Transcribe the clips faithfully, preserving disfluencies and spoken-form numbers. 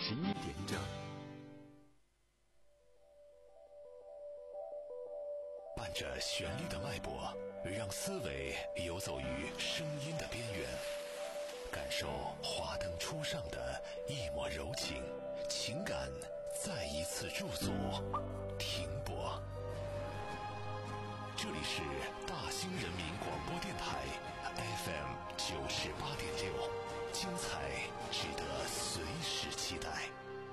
十一点整，伴着旋律的脉搏，让思维游走于声音的边缘，感受华灯初上的一抹柔情，情感再一次驻足停泊。这里是大兴人民广播电台 F M 九十八点六，精彩值得随时期待。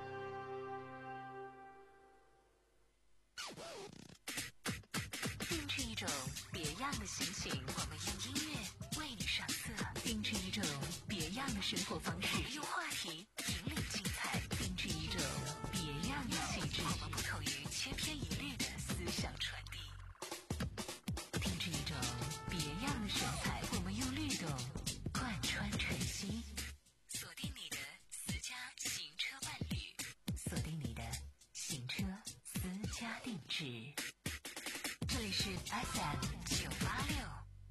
定制一种别样的心情，我们用音乐为你上色；定制一种别样的生活方式，用话题引领精彩；定制一种别样的气质，我们不同于千篇一律的思想传递；定制一种别样的神采，我们用律动贯穿晨曦。锁定你的私家行车伴侣，锁定你的行车私家定制。这里是 F M 九八六。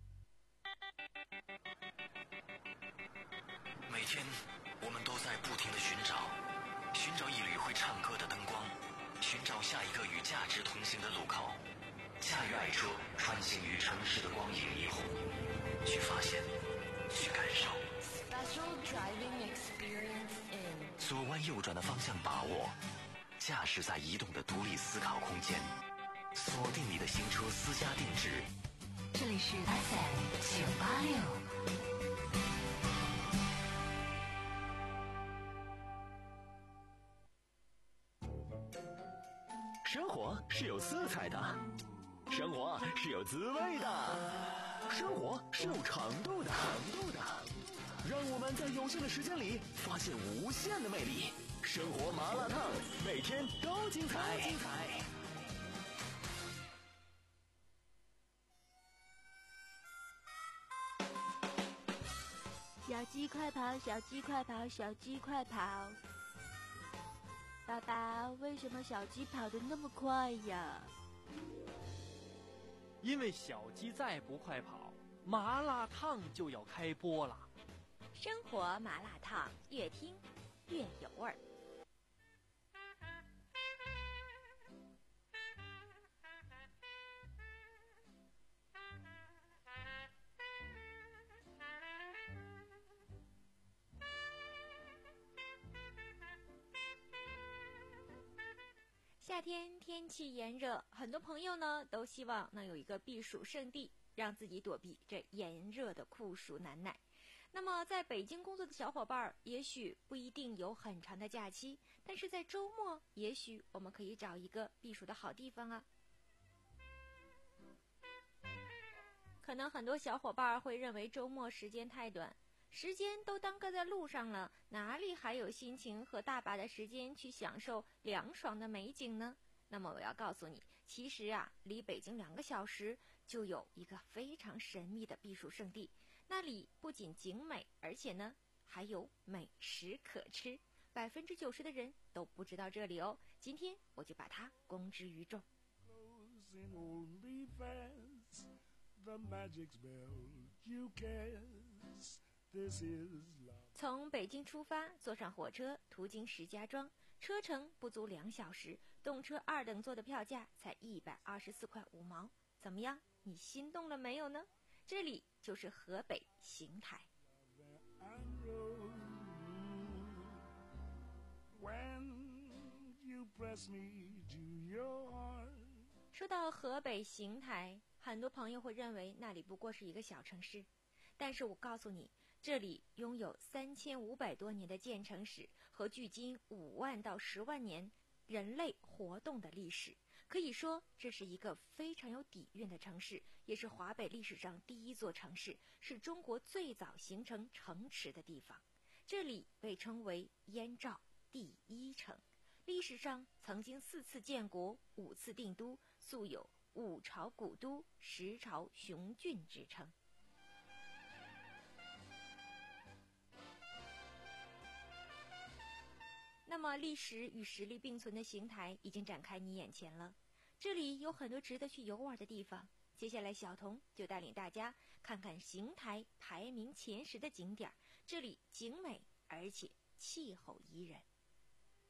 每天我们都在不停地寻找，寻找一缕会唱歌的灯光，寻找下一个与价值同行的路口。驾驭爱车，穿行于城市的光影霓虹，去发现，去感受。 Special driving experience in 左弯右转的方向把握，驾驶在移动的独立思考空间，锁定你的行车私家定制。 这里是 F M 九八六。 生活是有色彩的，生活是有滋味的，生活是有长度的，长度的。让我们在有限的时间里发现无限的魅力。生活麻辣烫，每天都精彩。精彩。 小鸡快跑，小鸡快跑，小鸡快跑！爸爸，为什么小鸡跑得那么快呀？ 因为小鸡再不快跑，麻辣烫就要开播了。 生活麻辣烫，越听越有味儿。夏天天气炎热，很多朋友呢都希望能有一个避暑胜地，让自己躲避这炎热的酷暑难耐。那么在北京工作的小伙伴也许不一定有很长的假期，但是在周末也许我们可以找一个避暑的好地方啊。可能很多小伙伴会认为周末时间太短，时间都耽搁在路上了，哪里还有心情和大把的时间去享受凉爽的美景呢？那么我要告诉你，其实啊，离北京两个小时就有一个非常神秘的避暑胜地，那里不仅景美，而且呢还有美食可吃，百分之九十的人都不知道这里哦。今天我就把它公之于众。从北京出发，坐上火车，途经石家庄，车程不足两小时，动车二等座的票价才一百二十四块五毛。怎么样？你心动了没有呢？这里就是河北邢台。说到河北邢台，很多朋友会认为那里不过是一个小城市，但是我告诉你，这里拥有三千五百多年的建城史和距今五万到十万年人类活动的历史，可以说这是一个非常有底蕴的城市，也是华北历史上第一座城市，是中国最早形成城池的地方。这里被称为燕赵第一城，历史上曾经四次建国，五次定都，素有五朝古都，十朝雄郡之称。那么历史与实力并存的邢台已经展开你眼前了，这里有很多值得去游玩的地方。接下来小童就带领大家看看邢台排名前十的景点，这里景美而且气候宜人。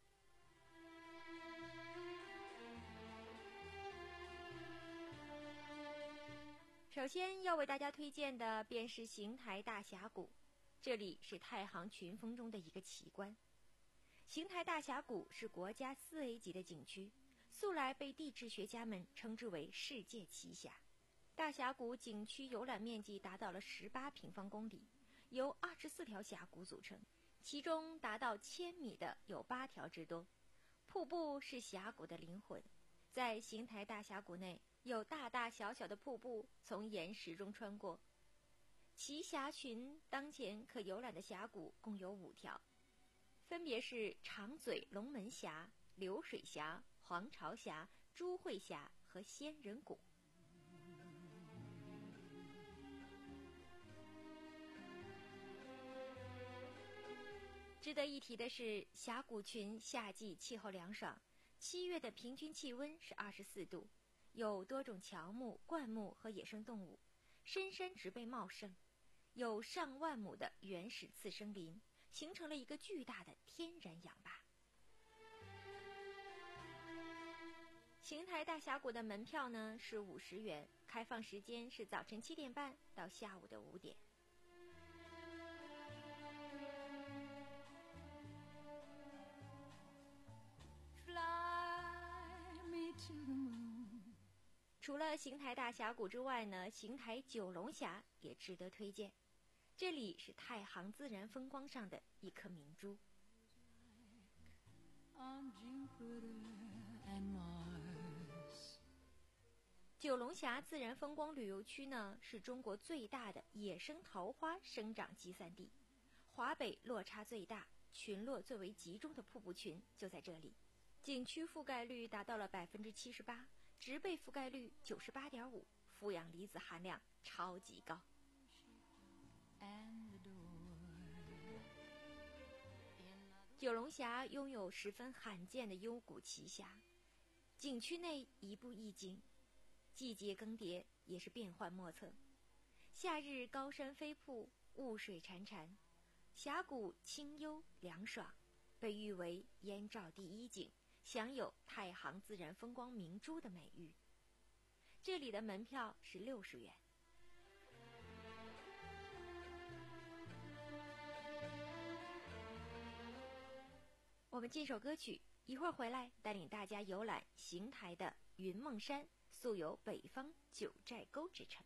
首先要为大家推荐的便是邢台大峡谷，这里是太行群峰中的一个奇观。邢台大峡谷是国家四 A 级的景区，素来被地质学家们称之为世界奇峡。大峡谷景区游览面积达到了十八平方公里，由二十四条峡谷组成，其中达到千米的有八条之多。瀑布是峡谷的灵魂，在邢台大峡谷内有大大小小的瀑布从岩石中穿过。奇峡群当前可游览的峡谷共有五条，分别是长嘴龙门峡、流水峡、黄巢峡、朱会峡和仙人谷。值得一提的是，峡谷群夏季气候凉爽，七月的平均气温是二十四度，有多种乔木、灌木和野生动物，深山植被茂盛，有上万亩的原始次生林，形成了一个巨大的天然氧吧。邢台大峡谷的门票呢是五十元，开放时间是早晨七点半到下午的五点。除了邢台大峡谷之外呢，邢台九龙峡也值得推荐。这里是太行自然风光上的一颗明珠。九龙峡自然风光旅游区呢，是中国最大的野生桃花生长集散地，华北落差最大、群落最为集中的瀑布群就在这里。景区覆盖率达到了百分之七十八，植被覆盖率九十八点五，负氧离子含量超级高。九龙峡拥有十分罕见的幽谷奇峡，景区内一步一景，季节更迭也是变幻莫测。夏日高山飞瀑，雾水潺潺，峡谷清幽凉爽，被誉为燕赵第一景，享有太行自然风光明珠的美誉。这里的门票是六十元。我们进首歌曲，一会儿回来带领大家游览邢台的云梦山，素有北方九寨沟之称。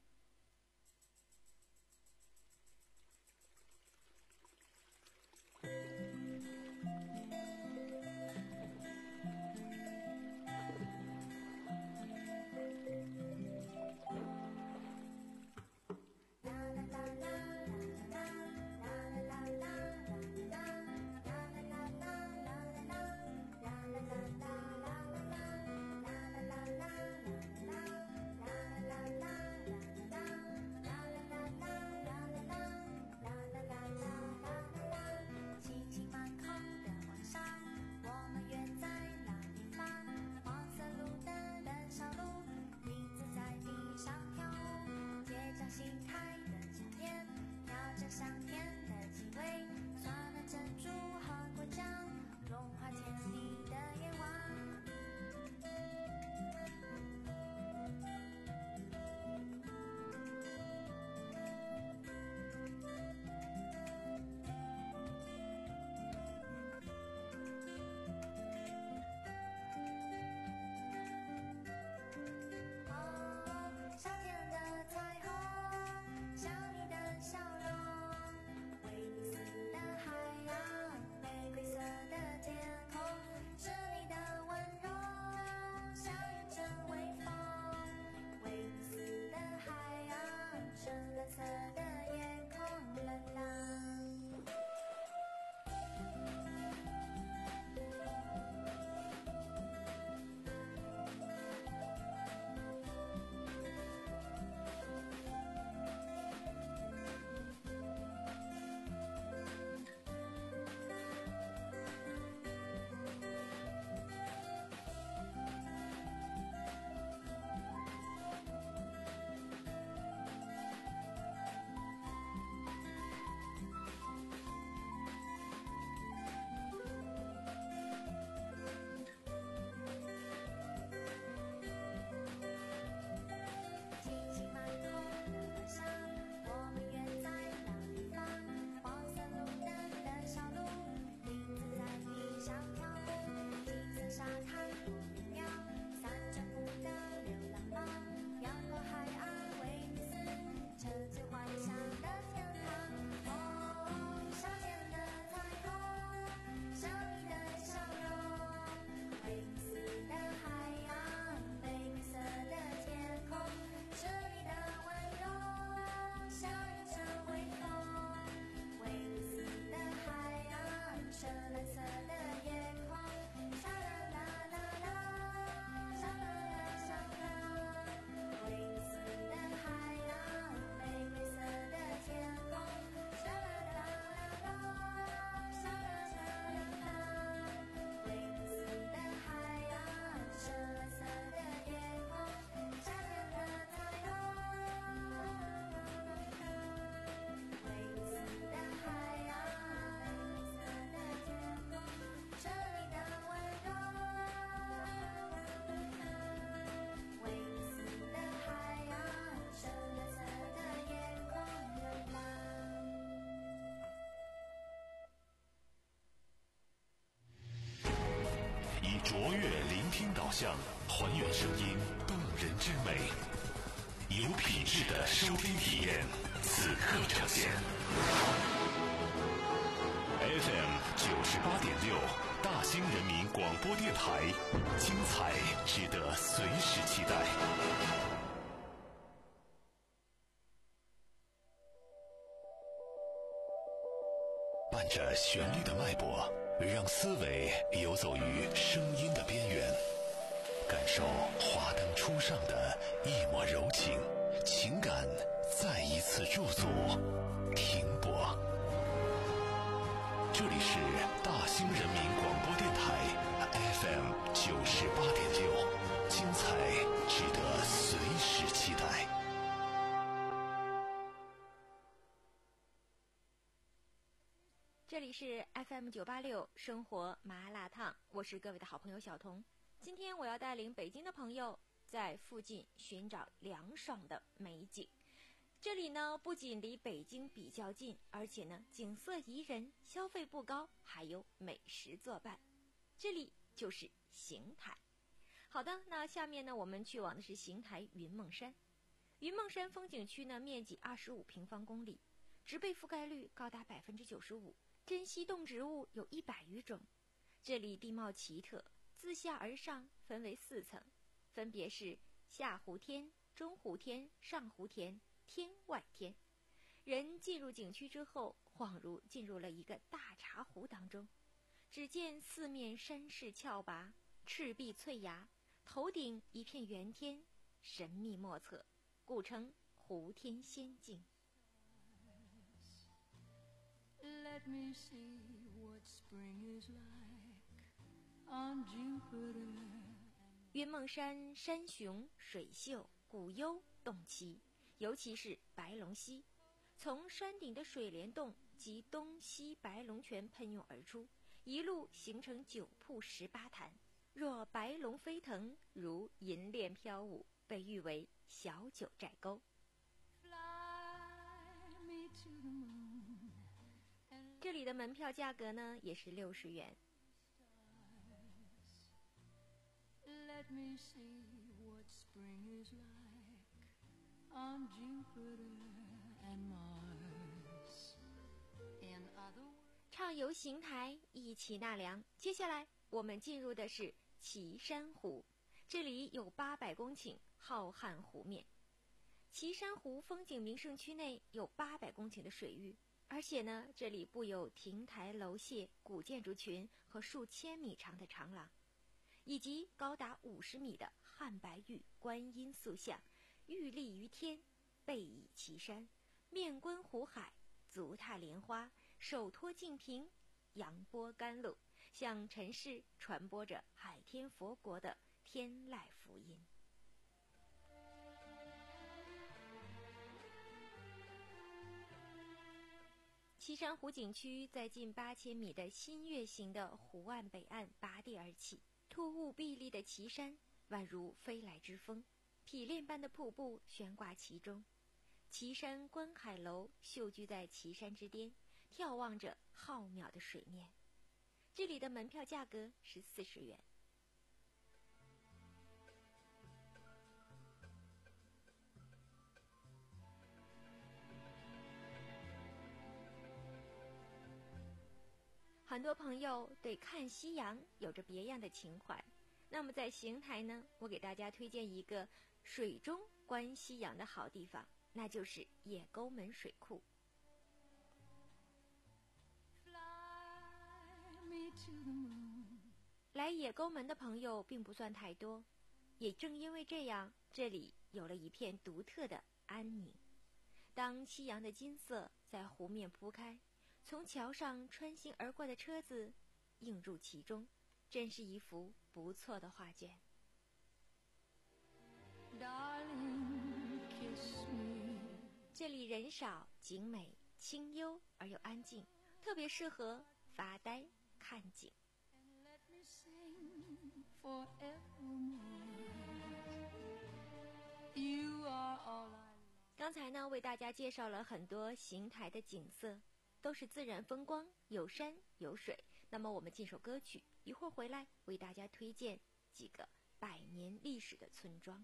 卓越聆听导向，还原声音动人之美，有品质的收听体验，此刻呈现。F M 九十八点六，大兴人民广播电台，精彩值得随时期待。伴着旋律的脉搏，让思维游走于声音的边缘，感受华灯初上的一抹柔情，情感再一次驻足停泊。这里是大兴人民广播电台 F M 九十八点六，精彩值得随时期待。 这里是 F M 九八六生活麻辣烫，我是各位的好朋友小彤。今天我要带领北京的朋友在附近寻找凉爽的美景。这里呢，不仅离北京比较近，而且呢景色宜人，消费不高，还有美食作伴。这里就是邢台。好的，那下面呢我们去往的是邢台云梦山。云梦山风景区呢面积二十五平方公里，植被覆盖率高达百分之九十五，珍稀动植物有一百余种。这里地貌奇特，自下而上分为四层，分别是下湖天、中湖天、上湖天、天外天。人进入景区之后，恍如进入了一个大茶壶当中。只见四面山势峭拔，赤壁翠崖，头顶一片圆天，神秘莫测，故称湖天仙境。 Let me see what spring is like on Jupiter. 云梦山山雄水秀，古幽洞奇，尤其是白龙溪，从山顶的水帘洞及东西白龙泉喷涌而出，一路形成九瀑十八潭，若白龙飞腾，如银链飘舞，被誉为小九寨沟。这里的门票价格呢也是六十元。 Let me see what spring is like on Jupiter and Mars. In other words, 畅游邢台，一起纳凉。接下来我们进入的是岐山湖，这里有八百公顷浩瀚湖面。岐山湖风景名胜区内有八百公顷的水域，而且呢，这里布有亭台楼榭、古建筑群和数千米长的长廊，以及高达五十米的汉白玉观音塑像，玉立于天，背倚岐山，面观湖海，足踏莲花，手托净瓶，扬波甘露，向尘世传播着海天佛国的天籁福音。岐山湖景区在近八千米的新月形的湖岸北岸拔地而起，突兀壁立的岐山宛如飞来之风，匹练般的瀑布悬挂其中。岐山观海楼秀居在岐山之巅，眺望着浩渺的水面。这里的门票价格是四十元。很多朋友对看夕阳有着别样的情怀，那么在邢台呢，我给大家推荐一个水中观夕阳的好地方，那就是野沟门水库。来野沟门的朋友并不算太多，也正因为这样，这里有了一片独特的安宁。当夕阳的金色在湖面铺开，从桥上穿行而过的车子映入其中，真是一幅不错的画卷。这里人少景美，清幽而又安静，特别适合发呆看景。刚才呢，为大家介绍了很多邢台的景色，都是自然风光，有山有水。那么我们进首歌曲， 一会儿回来为大家推荐几个百年历史的村庄。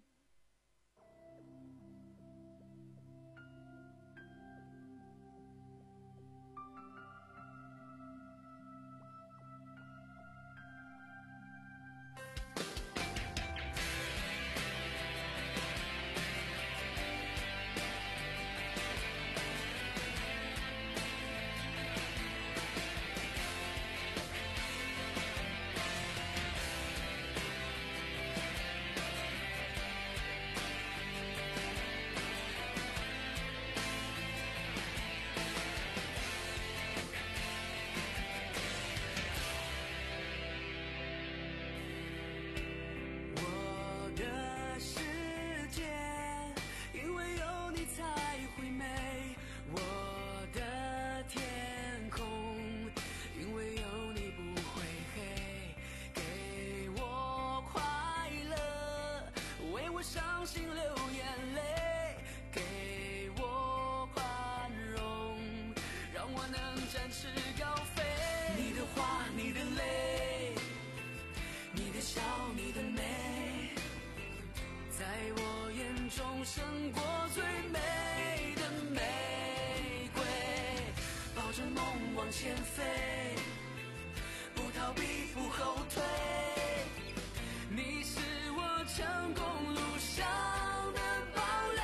胜过最美的玫瑰，抱着梦往前飞，不逃避不后退，你是我成功路上的堡垒，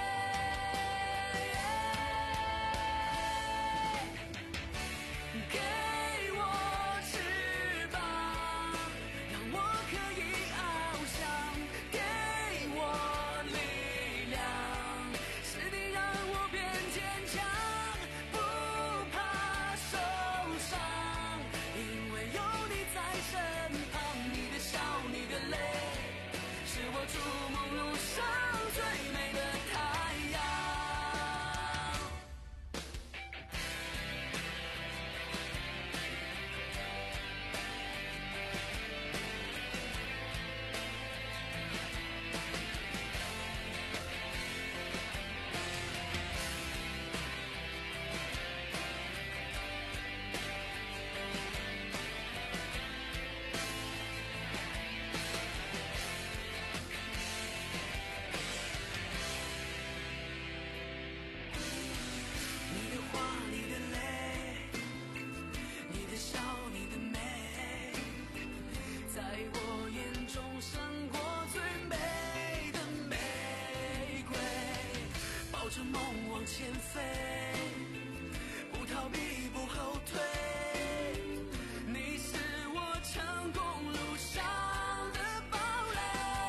给我翅膀，让我可以翱翔，给我筑梦路上最美的太阳。往前飞，不逃避不后退，你是我成功路上的堡垒，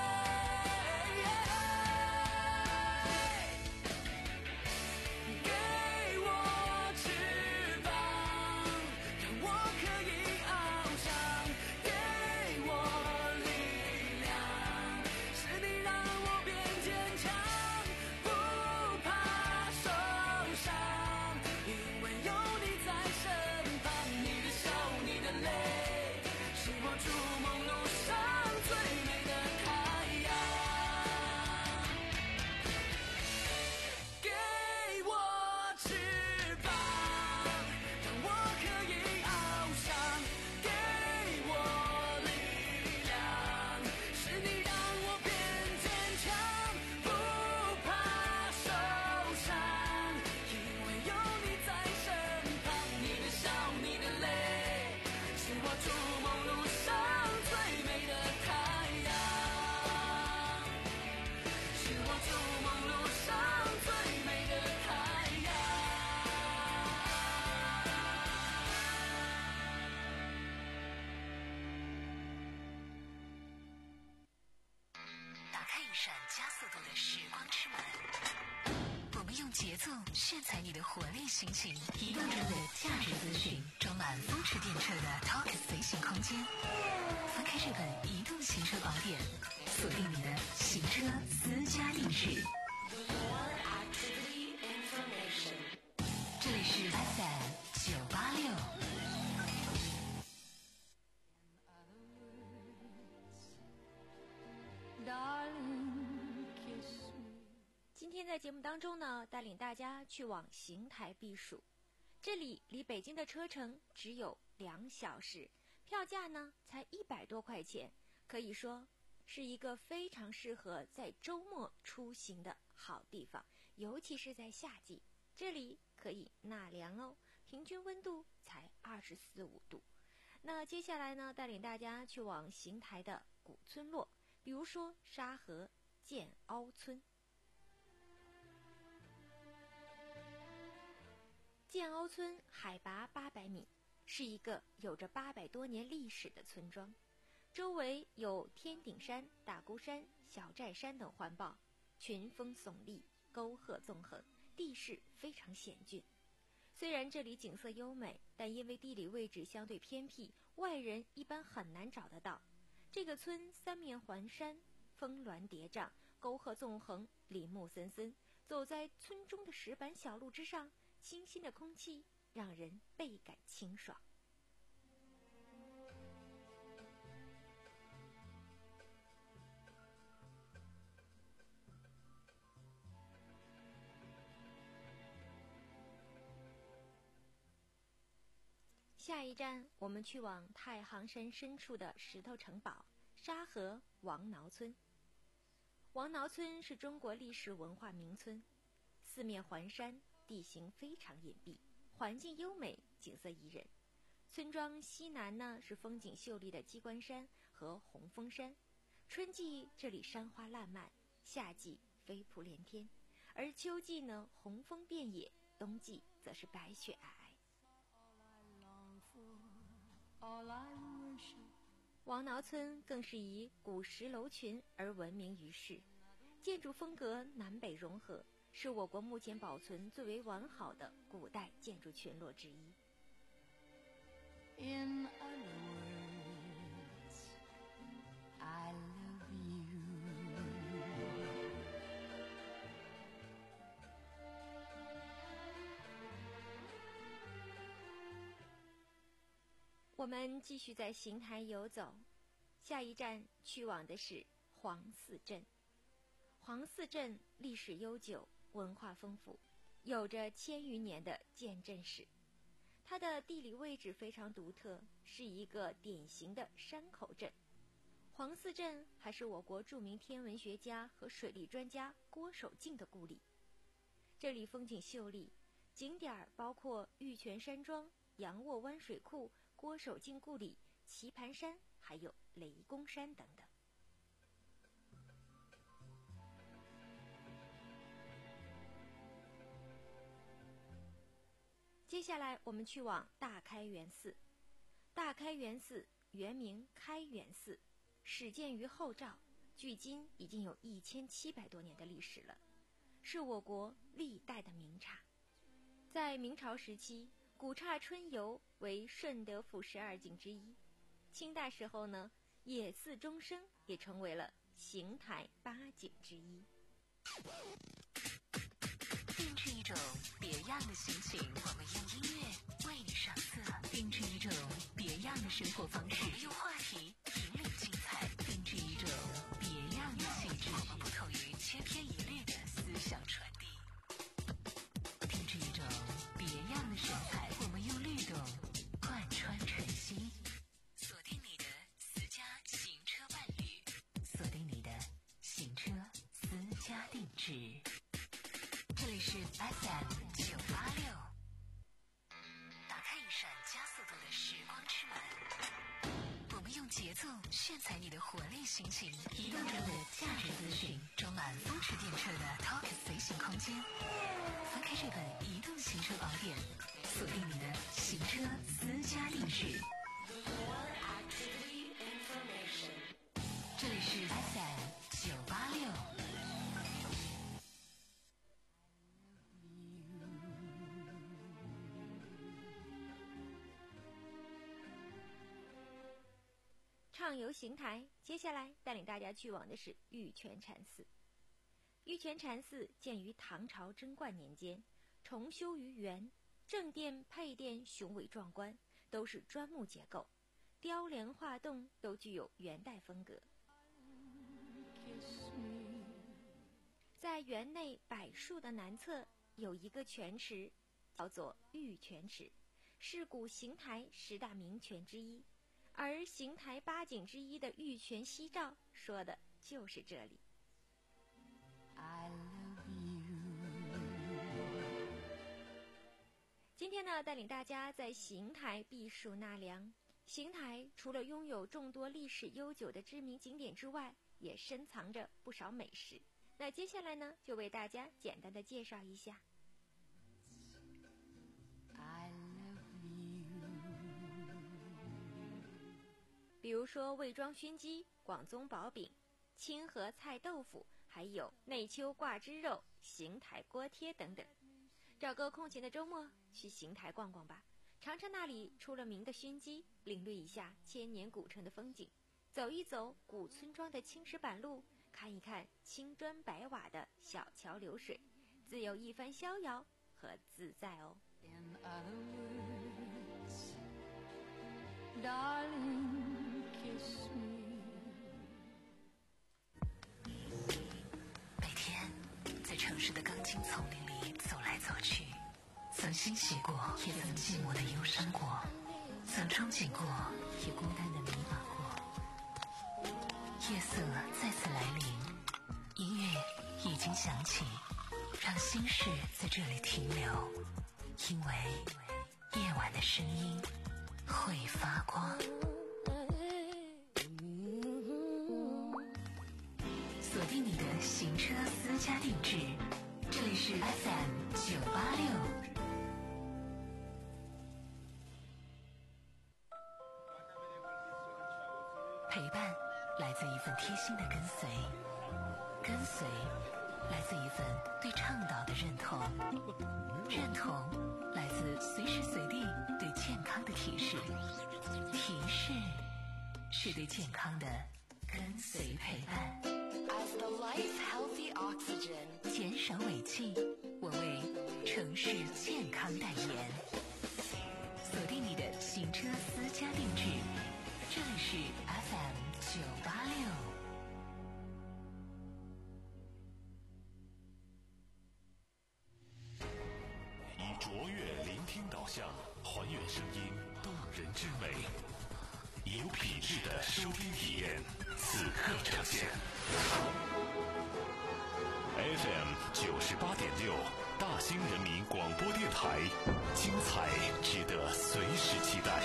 给我翅膀，让我可以翱翔，给我力量，是你让我变坚强，不怕因为有你在身旁，你的笑你的泪，是我筑梦路上最美的太阳，给我翅膀，让我可以翱翔，给我力量，是你让我变坚强，不怕受伤，因为有你在身旁，你的笑你的泪，是我筑梦路上最美的太阳，是我筑梦路上最美的太阳。 打开一扇加速度的时光之门，我们用节奏炫彩你的活力心情，移动中的价值资讯，装满风驰电掣的 Talk 随行空间。翻开这本移动行车宝典，锁定你的行车私家地址。这里是 F M 九八六。 今天在节目当中呢，带领大家去往邢台避暑。这里离北京的车程只有两小时， 票价呢才一百多块钱，可以说是一个非常适合在周末出行的好地方，尤其是在夏季，这里可以纳凉哦，平均温度才二十四五度。那接下来呢，带领大家去往邢台的古村落，比如说沙河建凹村。建凹村海拔八百米，是一个有着八百多年历史的村庄，周围有天顶山、大孤山、小寨山等环抱，群峰耸立，沟壑纵横，地势非常险峻。虽然这里景色优美，但因为地理位置相对偏僻，外人一般很难找得到。这个村三面环山，峰峦叠嶂，沟壑纵横，林木森森，走在村中的石板小路之上，清新的空气让人倍感清爽。下一站，我们去往太行山深处的石头城堡沙河王挠村。王挠村是中国历史文化名村，四面环山，地形非常隐蔽，环境优美，景色宜人。村庄西南呢是风景秀丽的鸡冠山和红峰山，春季这里山花烂漫，夏季飞瀑连天，而秋季呢红枫遍野，冬季则是白雪皑皑。王挠村更是以古石楼群而闻名于世，建筑风格南北融合，是我国目前保存最为完好的古代建筑群落之一。 In other words, I love you. 我们继续在邢台游走，下一站去往的是黄寺镇。黄寺镇历史悠久，文化丰富，有着千余年的建镇史。它的地理位置非常独特，是一个典型的山口镇。黄寺镇还是我国著名天文学家和水利专家郭守敬的故里。这里风景秀丽，景点包括玉泉山庄、杨卧湾水库、郭守敬故里、棋盘山，还有雷公山等等。接下来我们去往大开元寺。大开元寺原名开元寺，始建于后赵，距今已经有一千七百多年的历史了，是我国历代的名刹。在明朝时期，古刹春游为顺德府十二景之一。清代时候呢，野寺终生也成为了邢台八景之一。 定制一种别样的心情，我们用音乐为你上色；定制一种别样的生活方式，我们用话题引领精彩；定制一种别样的气质，我们不同于千篇一律的思想传递；定制一种别样的神采，我们用律动贯穿晨曦。锁定你的私家行车伴侣，锁定你的行车私家定制。这里是 F M 九八六，打开一扇加速度的时光之门，我们用节奏炫彩你的活力心情，移动中的价值资讯，装满风驰电掣的 Talk 随行空间。翻开这本移动行车宝典，锁定你的行车私家定制。这里是 F M 九八六。 畅游邢台，接下来带领大家去往的是玉泉禅寺。玉泉禅寺建于唐朝贞观年间，重修于元，正殿配殿雄伟壮观，都是砖木结构，雕梁画栋都具有元代风格。在园内柏树的南侧有一个泉池，叫做玉泉池，是古邢台十大名泉之一。 而邢台八景之一的玉泉夕照说的就是这里。 I love you. 今天呢，带领大家在邢台避暑纳凉。邢台除了拥有众多历史悠久的知名景点之外，也深藏着不少美食。那接下来呢，就为大家简单的介绍一下。 I love you. 比如说魏庄熏鸡、广宗薄饼、清河菜豆腐，还有内丘挂枝肉、邢台锅贴等等。找个空闲的周末去邢台逛逛吧，尝尝那里出了名的熏鸡，领略一下千年古城的风景，走一走古村庄的青石板路，看一看青砖白瓦的小桥流水，自有一番逍遥和自在哦。 In other words, darling, kiss me. 每天在城市的钢筋丛林里走来走去，曾欣喜过，也曾寂寞的忧伤过，曾憧憬过，也孤单的迷茫过。夜色再次来临，音乐已经响起，让心事在这里停留，因为夜晚的声音会发光。锁定你的行车私家定制，这里是 F M 九八六。陪伴来自一份贴心的跟随，跟随来自一份对倡导的认同，认同来自随时随地对健康的提示，提示是对健康的跟随陪伴。 As the life healthy oxygen. 减少尾气，我为城市健康代言。锁定你的行车私家定制，这里是 F M 九八六。 以卓越聆听导向，还原声音动人之美，以有品质的收听体验，此刻呈现。F M 九十八点六，大兴人民广播电台，精彩值得随时期待。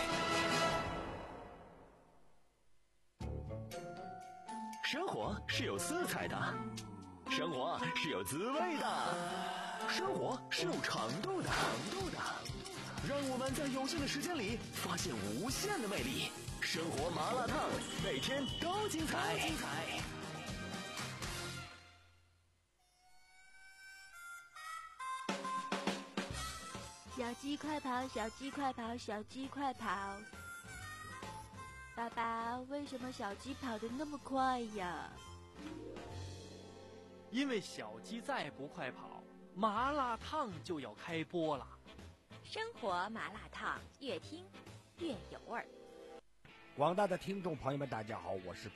生活是有色彩的，生活是有滋味的，生活是有长度的，长度的。让我们在有限的时间里发现无限的魅力。生活麻辣烫，每天都精彩。精彩。 小鸡快跑，小鸡快跑，小鸡快跑！爸爸，为什么小鸡跑得那么快呀？ 因为小鸡再不快跑，麻辣烫就要开播了。 生活麻辣烫，越听越有味儿。 广大的听众朋友们，大家好，我是